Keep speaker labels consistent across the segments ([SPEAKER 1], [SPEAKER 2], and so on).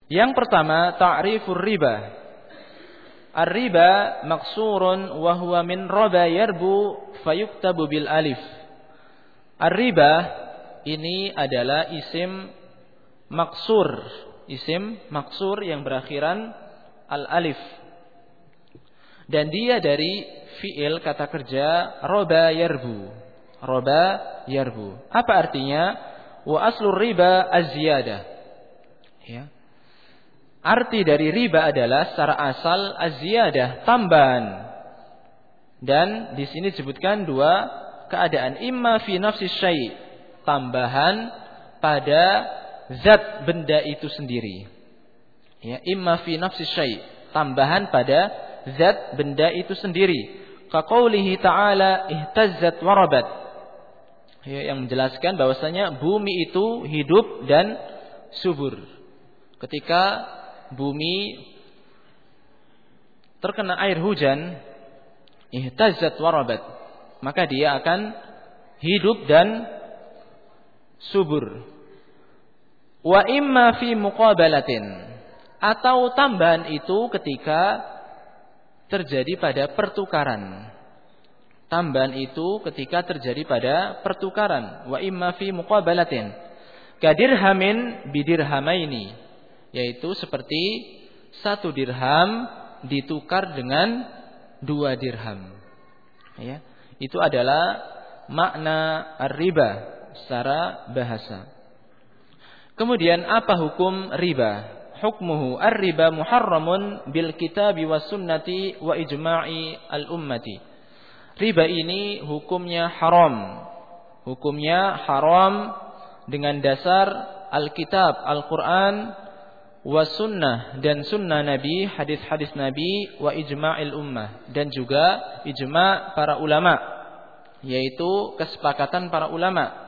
[SPEAKER 1] Yang pertama, ta'rifur riba. Ar-riba maksurun wa huwa min raba yarbu fayuktabu bil alif. Ar-riba ini adalah isim maksur yang berakhiran al-alif. Dan dia dari fiil kata kerja roba yarbu. Roba yarbu. Apa artinya? Wa aslur riba az-ziyadah. Ya. Arti dari riba adalah secara asal az-ziyadah, tambahan. Dan di sini disebutkan dua keadaan, imma fi nafsi syai', tambahan pada zat benda itu sendiri. Ya, imma fi nafsi syai', tambahan pada zat benda itu sendiri. Ka qaulihi ta'ala ihtazzat warabat. Ya, yang menjelaskan bahwasanya bumi itu hidup dan subur. Ketika bumi terkena air hujan, ihtazzat warabat, maka dia akan hidup dan subur. Wa imma fi muqabalatin, atau tambahan itu ketika terjadi pada pertukaran. Tambahan itu ketika terjadi pada pertukaran. Wa imma fi muqabalatin kadirhamin bidirhamaini, yaitu seperti 1 dirham ditukar dengan 2 dirham. Ya, itu adalah makna ar-riba secara bahasa. Kemudian apa hukum riba? Hukmuhu ar-riba muharramun bil kitabi was sunnati wa ijma'i al-ummati. Riba ini hukumnya haram. Hukumnya haram dengan dasar Alkitab, Al-Quran, was sunnah, dan sunnah Nabi, hadis-hadis Nabi, wa ijma'il ummah, dan juga ijma' para ulama, yaitu kesepakatan para ulama.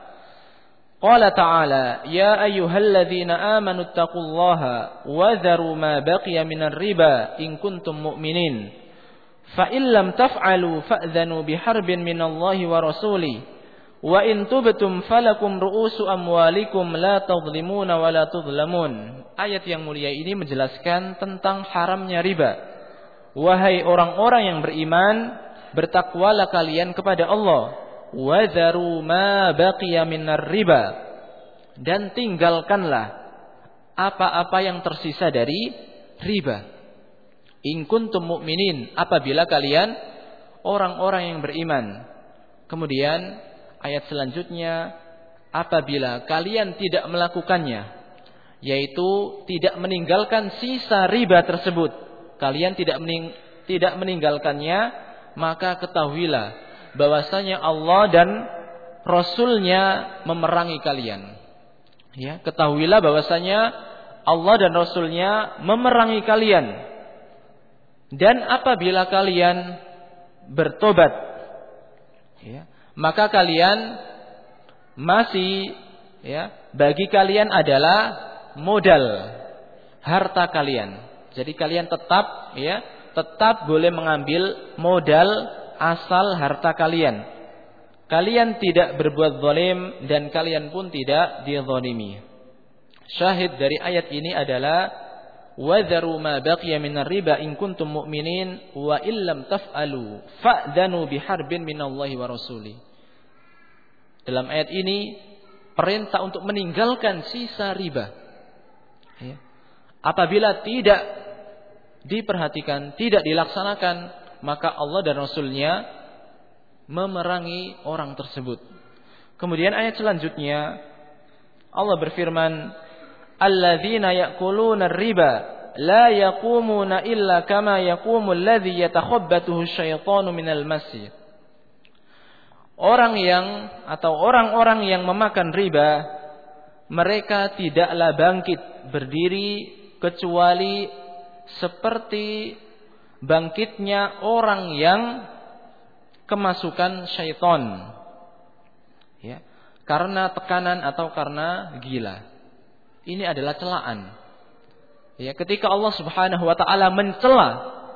[SPEAKER 1] Qala ta'ala, ya ayyuhalladzina amanu taqullaha wa dharu ma baqiya minar riba in kuntum mu'minin. Fa in lam taf'alu fa'dhanu biharbin minallahi wa rasuli. Wa in tubtum falakum ru'usu amwalikum la tadhlimuna wa la tudhlamun. Ayat yang mulia ini menjelaskan tentang haramnya riba. Wahai orang-orang yang beriman, bertakwalah kalian kepada Allah. Wadharu ma baqiya minar riba, dan tinggalkanlah apa-apa yang tersisa dari riba. In kuntum mu'minin, apabila kalian orang-orang yang beriman. Kemudian ayat selanjutnya, apabila kalian tidak melakukannya, yaitu tidak meninggalkan sisa riba tersebut, kalian tidak meninggalkannya, maka ketahuilah bahwasanya Allah dan Rasul-Nya memerangi kalian. Ya, ketahuilah bahwasanya Allah dan Rasul-Nya memerangi kalian. Dan apabila kalian bertobat, ya, maka kalian masih, ya, bagi kalian adalah modal harta kalian. Jadi kalian tetap, ya, tetap boleh mengambil modal asal harta kalian. Kalian tidak berbuat zalim dan kalian pun tidak dizalimi. Syahid dari ayat ini adalah wadharu ma baqiya minar riba in kuntum mu'minin wa illam taf'alu fa'dhanu biharbin minallahi wa rasuli. Dalam ayat ini perintah untuk meninggalkan sisa riba. Ya. Apabila tidak diperhatikan, tidak dilaksanakan, maka Allah dan Rasul-Nya memerangi orang tersebut. Kemudian ayat selanjutnya Allah berfirman, alladzina ya'kuluna ar-riba la yaqumuna illa kama yaqumu alladzi yatakhabbathu asyaitanu minal mas. Orang-orang yang memakan riba, mereka tidaklah bangkit berdiri kecuali seperti bangkitnya orang yang kemasukan syaitan, ya, karena tekanan atau karena gila. Ini adalah celaan. Ya, ketika Allah Subhanahu wa taala mencela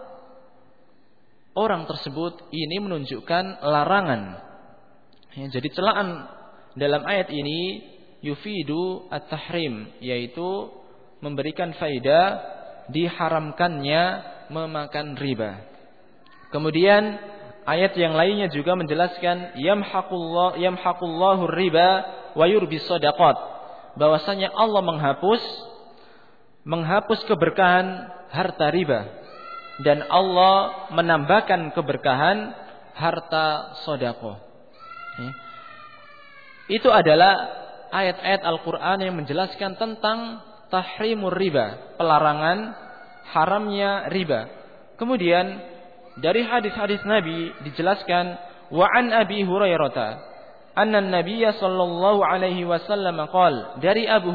[SPEAKER 1] orang tersebut, ini menunjukkan larangan. Ya, jadi celaan dalam ayat ini yufidu at-tahrim, yaitu memberikan faedah diharamkannya memakan riba. Kemudian ayat yang lainnya juga menjelaskan yamhaqullahu riba wa yurbis shadaqat, bahwasanya Allah menghapus keberkahan harta riba dan Allah menambahkan keberkahan harta sedekah. Itu adalah ayat-ayat Al-Qur'an yang menjelaskan tentang tahrimur riba, pelarangan haramnya riba. Kemudian dari hadis-hadis Nabi dijelaskan wa an Abi Hurairah anna an-nabiy sallallahu alaihi wasallam qala, dari Abu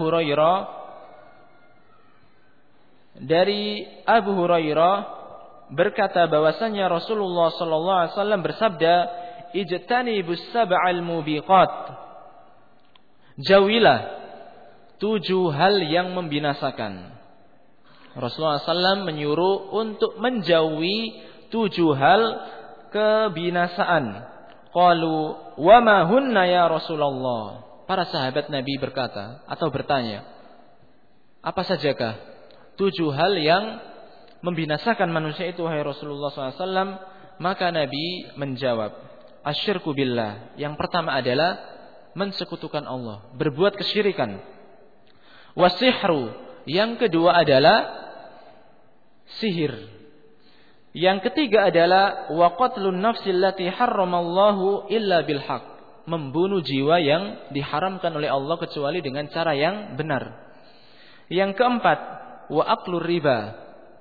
[SPEAKER 1] Hurairah berkata bahwasanya Rasulullah sallallahu alaihi wasallam bersabda, ijtanibus sab'al mubiqat, jauhilah 7 hal yang membinasakan. Rasulullah SAW menyuruh untuk menjauhi 7 hal kebinasaan. Qalu wa ma hunna ya Rasulullah. Para sahabat Nabi berkata atau bertanya, apa sajakah 7 hal yang membinasakan manusia itu wahai Rasulullah SAW? Maka Nabi menjawab, asyirku billah. Yang pertama adalah mensekutukan Allah, berbuat kesyirikan. Wasihru, yang kedua adalah sihir. Yang ketiga adalah wa qatlun nafsil lati harramallahu illa bil haq, membunuh jiwa yang diharamkan oleh Allah kecuali dengan cara yang benar. Yang keempat, wa aklur riba.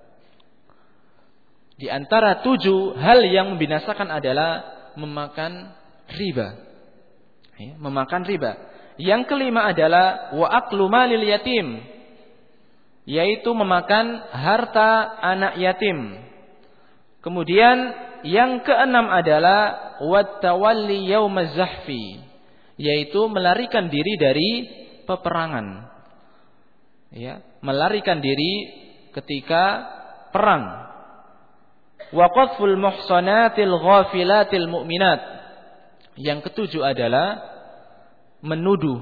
[SPEAKER 1] Di antara 7 hal yang membinasakan adalah memakan riba. Memakan riba. Yang kelima adalah wa aklu malil yatim, yaitu memakan harta anak yatim. Kemudian yang keenam adalah wat tawalli yaumaz zahfi, yaitu melarikan diri dari peperangan. Melarikan diri ketika perang. Wa qadful muhsanatil ghafilatil mu'minat. Yang ketujuh adalah menuduh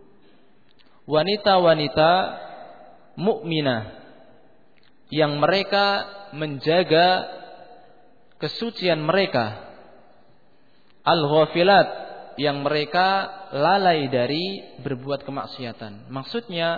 [SPEAKER 1] wanita-wanita mukminah yang mereka menjaga kesucian mereka, al-ghafilat, yang mereka lalai dari berbuat kemaksiatan. Maksudnya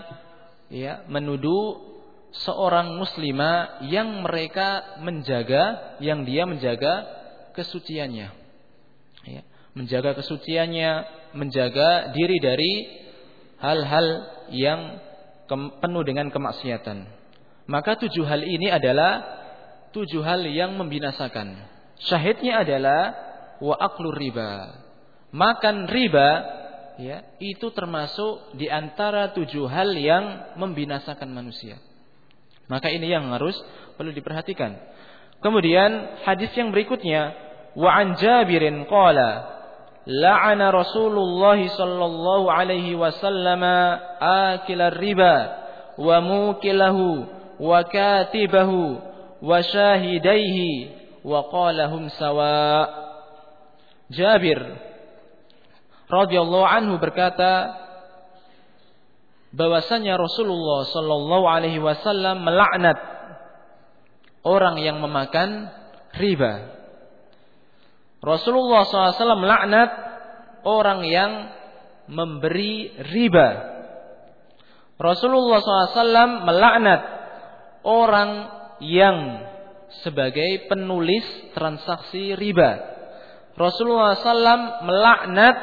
[SPEAKER 1] menuduh seorang muslimah yang mereka menjaga, yang dia menjaga kesuciannya. Menjaga kesuciannya, menjaga diri dari hal-hal yang penuh dengan kemaksiatan. Maka 7 hal ini adalah 7 hal yang membinasakan. Syahidnya adalah wa aklur riba. Makan riba itu termasuk di antara 7 hal yang membinasakan manusia. Maka ini yang harus perlu diperhatikan. Kemudian hadis yang berikutnya, wa an Jabirin qala la'ana Rasulullah sallallahu alaihi wasallam akilar riba wa mukilahu wa katibahu wa syahidaihi wa qalahum sawa. Jabir radhiyallahu anhu berkata bahwasanya Rasulullah sallallahu alaihi wasallam melaknat orang yang memakan riba. Rasulullah SAW melaknat orang yang memberi riba. Rasulullah SAW melaknat orang yang sebagai penulis transaksi riba. Rasulullah SAW melaknat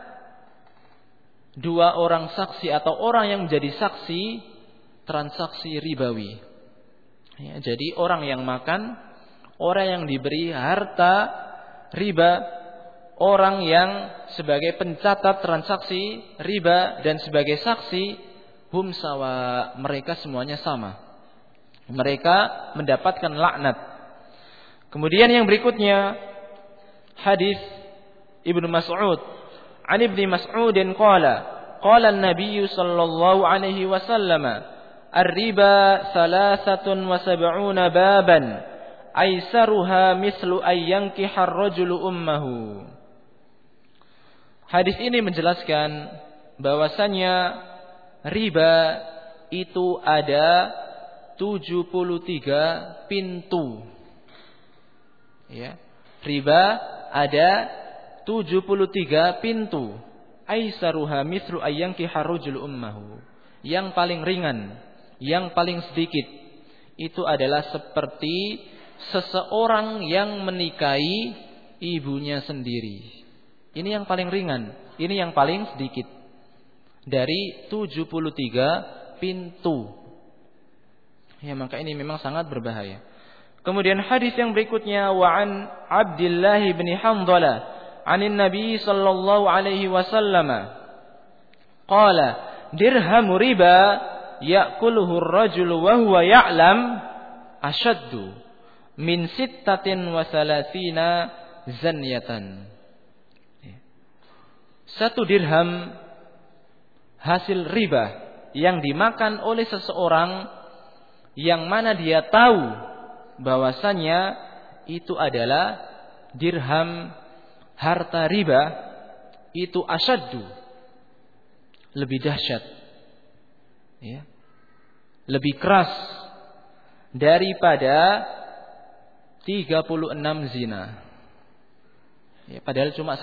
[SPEAKER 1] 2 orang saksi atau orang yang menjadi saksi transaksi ribawi. Jadi orang yang makan, orang yang diberi harta riba, orang yang sebagai pencatat transaksi riba dan sebagai saksi, hum sawa, mereka semuanya sama. Mereka mendapatkan laknat. Kemudian yang berikutnya hadis Ibnu Mas'ud, an Ibnu Mas'udin qala an-nabiy sallallahu alaihi wasallam ar-riba 73 baban aisaruha mislu ayyankihar rajulu ummahu. Hadis ini menjelaskan bahwasanya riba itu ada 73 pintu. Ya. Riba ada 73 pintu. Aisaruha mithlu ayyanki harujul ummahu. Yang paling ringan, yang paling sedikit itu adalah seperti seseorang yang menikahi ibunya sendiri. Ini yang paling ringan, ini yang paling sedikit dari 73 pintu. Ya, maka ini memang sangat berbahaya. Kemudian hadis yang berikutnya, wa an Abdullah bin Hanzalah anin Nabi sallallahu alaihi wasallam qala dirham riba ya'kuluhu ar-rajulu wa huwa ya'lam ashaddu min 36 zanyatan. Satu dirham hasil riba yang dimakan oleh seseorang yang mana dia tahu bahwasanya itu adalah dirham harta riba, itu asyaddu, lebih dahsyat, ya, lebih keras daripada 36 zina. Ya, padahal cuma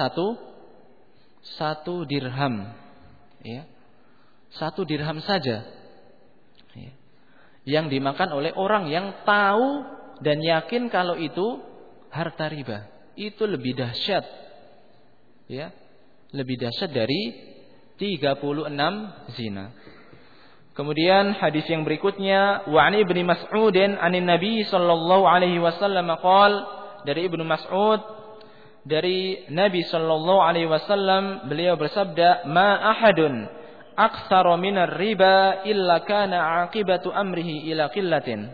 [SPEAKER 1] satu dirham, ya, satu dirham saja, ya, yang dimakan oleh orang yang tahu dan yakin kalau itu harta riba. Itu lebih dahsyat, ya, lebih dahsyat dari 36 zina. Kemudian hadis yang berikutnya, wa an Ibnu Mas'udin anin Nabi sallallahu alaihi wasallam qaal, dari Ibnu Mas'ud dari Nabi sallallahu alaihi wasallam, beliau bersabda, ma ahadun aktsara minar riba illa kana aqibatu amrihi ila qillatin.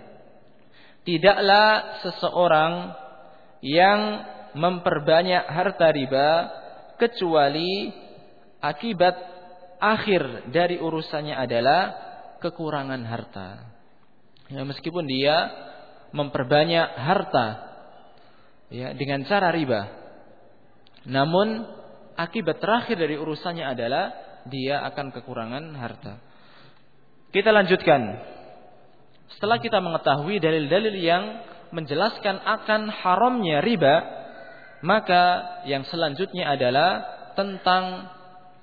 [SPEAKER 1] Tidaklah seseorang yang memperbanyak harta riba kecuali akibat akhir dari urusannya adalah kekurangan harta. Ya, meskipun dia memperbanyak harta, ya, dengan cara riba, namun akibat terakhir dari urusannya adalah dia akan kekurangan harta. Kita lanjutkan. Setelah kita mengetahui dalil-dalil yang menjelaskan akan haramnya riba, maka yang selanjutnya adalah tentang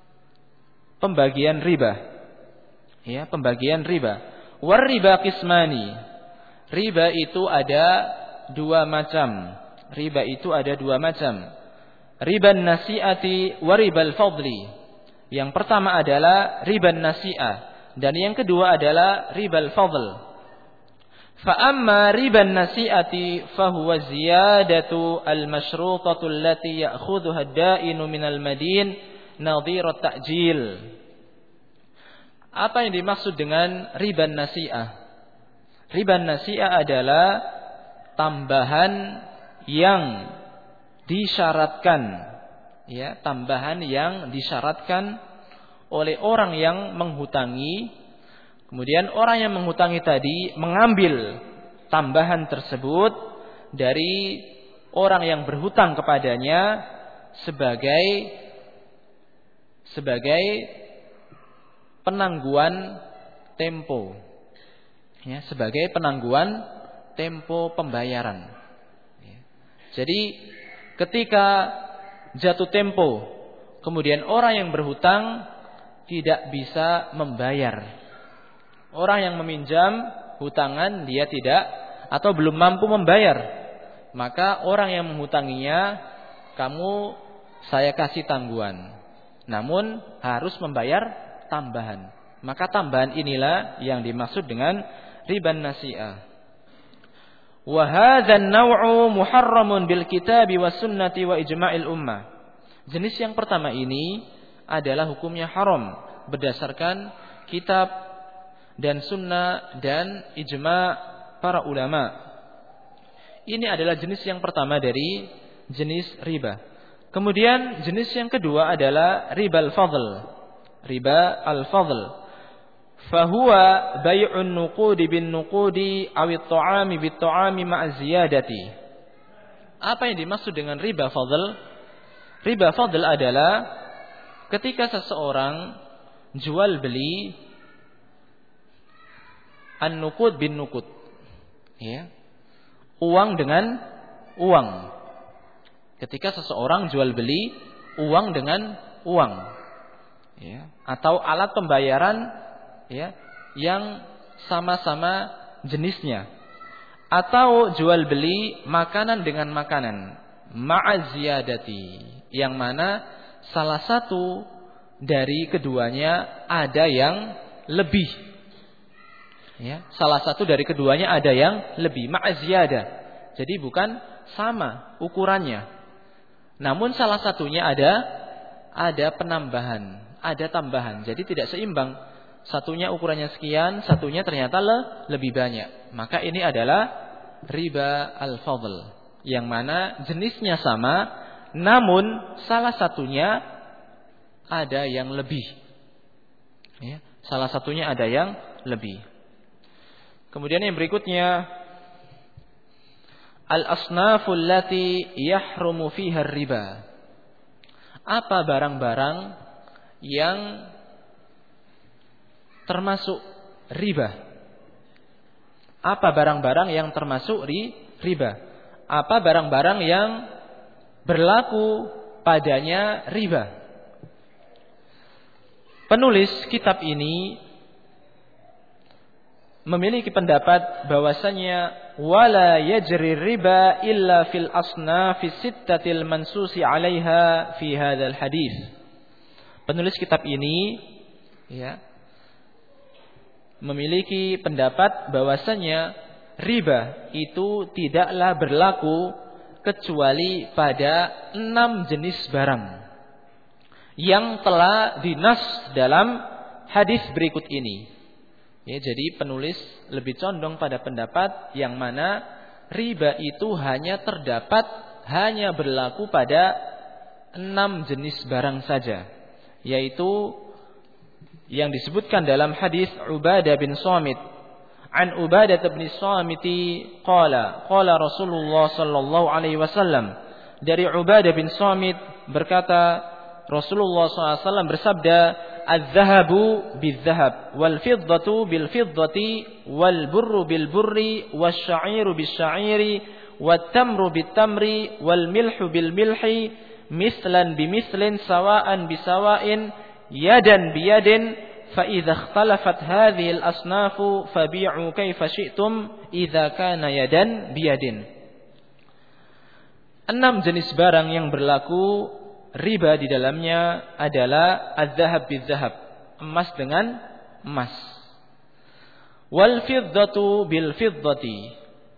[SPEAKER 1] pembagian riba. Ya, pembagian riba. War riba qismani. Riba itu ada dua macam. Riba itu ada dua macam. Riban nasi'ati wa ribal fadli. Yang pertama adalah riban nasi'ah dan yang kedua adalah ribal fadl. Fa amma riban nasi'ati fa huwa ziyadatu al-mashrutatu allati ya'khudhuha ad-da'inu minal madin nadhira at-ta'jil. Apa yang dimaksud dengan riban nasi'ah? Riban nasi'ah adalah tambahan yang disyaratkan, ya, tambahan yang disyaratkan oleh orang yang menghutangi. Kemudian orang yang menghutangi tadi mengambil tambahan tersebut dari orang yang berhutang kepadanya sebagai penangguhan tempo, ya, sebagai penangguhan tempo pembayaran. Ya. Jadi ketika jatuh tempo, kemudian orang yang berhutang tidak bisa membayar. Orang yang meminjam hutangan dia tidak atau belum mampu membayar, maka orang yang menghutanginya, kamu saya kasih tangguhan, namun harus membayar tambahan. Maka tambahan inilah yang dimaksud dengan riban nasi'ah. Wa hadzal naw'u muharramun bil kitabi was sunnati wa ijma'il ummah. Jenis yang pertama ini adalah hukumnya haram berdasarkan kitab dan sunnah dan ijma' para ulama. Ini adalah jenis yang pertama dari jenis riba. Kemudian jenis yang kedua adalah ribal fadl. Riba al-fadl. Fahuwa bay'un nuqudi bin nuqudi awit ta'ami bit ta'ami ma'a ziyadati. Apa yang dimaksud dengan riba fadl? Riba fadl adalah ketika seseorang jual beli An-nuqud bin nuqud. Ya. Uang dengan uang. Ketika seseorang jual beli uang dengan uang. Ya. Atau alat pembayaran ya, yang sama-sama jenisnya. Atau jual beli makanan dengan makanan. Ma'aziyadati. Yang mana salah satu dari keduanya ada yang lebih. Ya, salah satu dari keduanya ada yang lebih, ma'aziyada. Jadi bukan sama ukurannya. Namun salah satunya ada penambahan, ada tambahan. Jadi tidak seimbang. Satunya ukurannya sekian, satunya ternyata lebih banyak. Maka ini adalah riba al-fadl, yang mana jenisnya sama, namun salah satunya ada yang lebih. Ya, salah satunya ada yang lebih. Kemudian yang berikutnya, al-asnaful lati yahrumu fiha riba. Apa barang-barang yang termasuk riba? Apa barang-barang yang termasuk riba? Apa barang-barang yang berlaku padanya riba? Penulis kitab ini memiliki pendapat bahwasanya wala yajri riba illa fil asnafi sittatil mansusi 'alaiha fi hadzal hadis. Penulis kitab ini ya memiliki pendapat bahwasanya riba itu tidaklah berlaku kecuali pada 6 jenis barang yang telah dinas dalam hadis berikut ini. Ya, jadi penulis lebih condong pada pendapat yang mana riba itu hanya berlaku pada 6 jenis barang saja, yaitu yang disebutkan dalam hadis Ubadah bin Samit. An Ubadah bin Samiti qala Rasulullah sallallahu alaihi wasallam. Dari Ubadah bin Samit berkata, Rasulullah SAW bersabda, "Az-zahabu bil-zahab, wal-fiddatu bil-fiddati, wal-burru bil-burri, wash-sha'iru bil-sha'iri, wat-tamru bil-tamri, wal-milhu bil-milhi, mislan bimislin, sawa'an bisawa'in, yadan biyadin, fa idza ikhtalafat hadhihi al-asnafu fabi'u kaifa syi'tum idza kana yadan biyadin." 6 jenis barang yang berlaku riba di dalamnya adalah az-zahab bil-zahab, emas dengan emas. Wal-fiddatu bil-fiddati,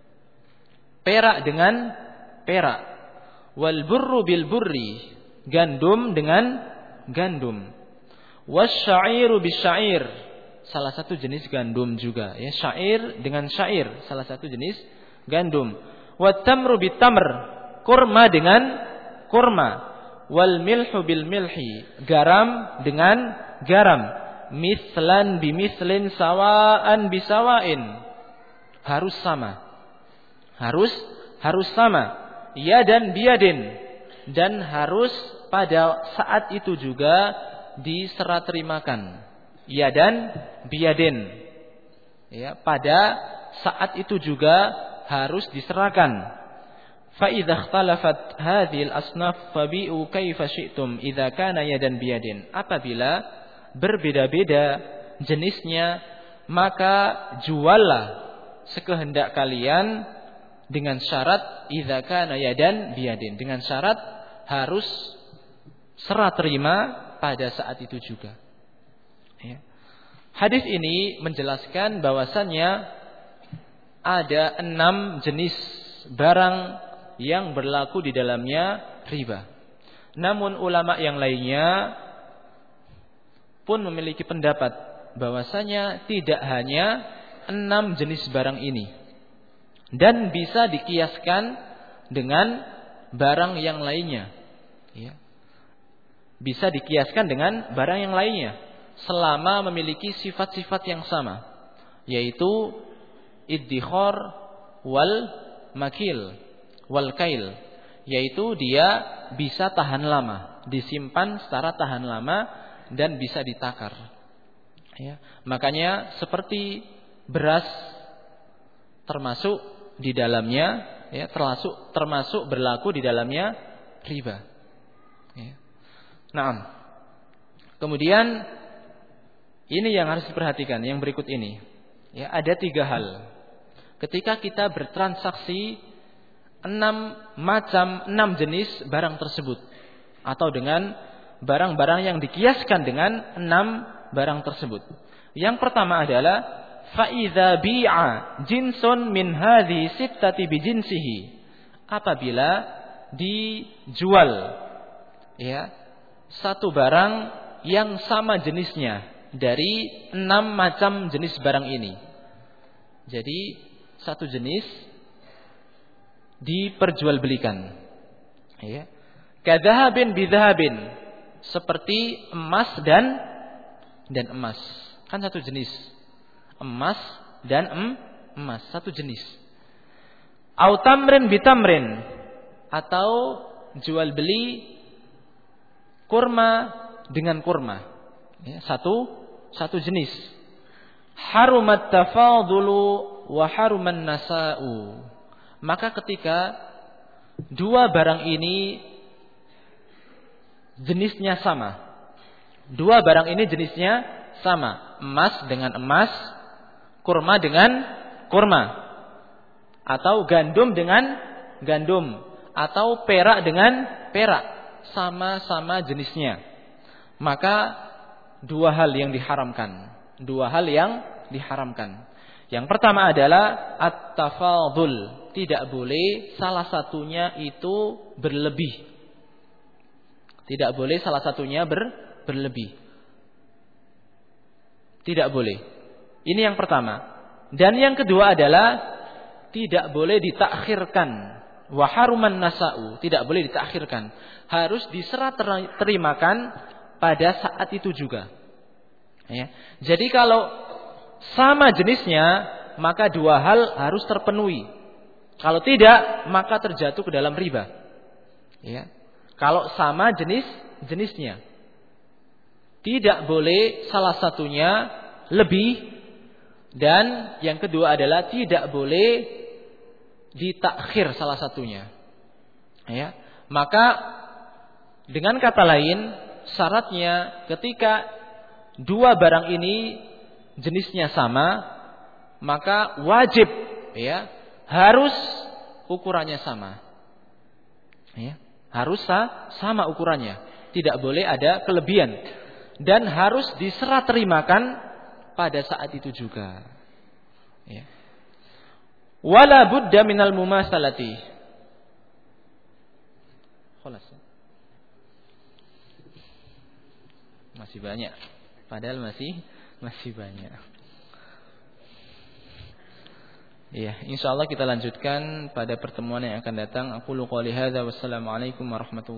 [SPEAKER 1] perak dengan perak. Wal-burru bil-burri, gandum dengan gandum. Wasy-sya'iru bis-sya'ir, salah satu jenis gandum juga ya, syair dengan syair, salah satu jenis gandum. Wat-tamru bit-tamr, kurma dengan kurma. Wal milhu bil milhi, garam dengan garam. Mislan bimislin, sawaan bisawain, harus sama. Harus sama. Yadan biyadin, dan harus pada saat itu juga diserah terimakan. Yadan biyadin, ya, pada saat itu juga harus diserahkan. فَإِذَا اخْتَلَفَتْ هَذِهِ الْأَصْنَافُ فَبِيعُوا كَيْفَ شِئْتُمْ إِذَا كَانَ يَدًا بِيَدٍ. Apabila berbeda-beda jenisnya, maka juallah sekehendak kalian dengan syarat idza kana yadan biyadin, dengan syarat harus serah terima pada saat itu juga. Ya. Hadis ini menjelaskan bahwasannya ada 6 jenis barang yang berlaku di dalamnya riba. Namun ulama yang lainnya pun memiliki pendapat bahwasanya tidak hanya 6 jenis barang ini, dan bisa dikiaskan dengan barang yang lainnya. Ya. Bisa dikiaskan dengan barang yang lainnya selama memiliki sifat-sifat yang sama, yaitu iddikhar wal makil wal kail, yaitu dia bisa tahan lama, disimpan secara tahan lama dan bisa ditakar. Ya. Makanya seperti beras termasuk di dalamnya, ya, termasuk berlaku di dalamnya riba. Ya. Naam. Kemudian ini yang harus diperhatikan, yang berikut ini. Ya, ada 3 hal. Ketika kita bertransaksi 6 jenis barang tersebut, atau dengan barang-barang yang dikiaskan dengan 6 barang tersebut. Yang pertama adalah fa'idza bi'a jinsun min hadhi sittati bijinsihi. Apabila dijual, ya, satu barang yang sama jenisnya dari 6 macam jenis barang ini. Jadi satu jenis diperjualbelikan, ya. Kadzahabin bidzahabin, seperti emas dan emas. Kan satu jenis. Emas dan emas, satu jenis. Au tamrin bitamrin, atau jual beli kurma dengan kurma, ya, satu jenis. Harumat tafadulu wa haruman nasa'u. Maka ketika 2 barang ini jenisnya sama, 2 barang ini jenisnya sama, emas dengan emas, kurma dengan kurma, atau gandum dengan gandum, atau perak dengan perak, sama-sama jenisnya, maka 2 hal yang diharamkan. 2 hal yang diharamkan. Yang pertama adalah at-tafadhul. Tidak boleh salah satunya itu berlebih. Tidak boleh salah satunya berlebih. Tidak boleh. Ini yang pertama. Dan yang kedua adalah tidak boleh ditakhirkan. Wa haruman nasa'u, tidak boleh ditakhirkan. Harus diserah terimakan pada saat itu juga. Ya. Jadi kalau sama jenisnya, maka 2 hal harus terpenuhi. Kalau tidak, maka terjatuh ke dalam riba. Ya. Kalau sama jenisnya, tidak boleh salah satunya lebih, dan yang kedua adalah tidak boleh ditakhir salah satunya. Ya. Maka dengan kata lain, syaratnya ketika 2 barang ini jenisnya sama, maka wajib, ya, harus ukurannya sama. Ya, harus sama ukurannya. Tidak boleh ada kelebihan. Dan harus diserah terimakan pada saat itu juga. Ya. Wala budda minal mumasalati. Khalas. Masih banyak. Padahal masih banyak. Ya, insyaallah kita lanjutkan pada pertemuan yang akan datang. Aqulu qouli hadza wassalamu alaikum warahmatullahi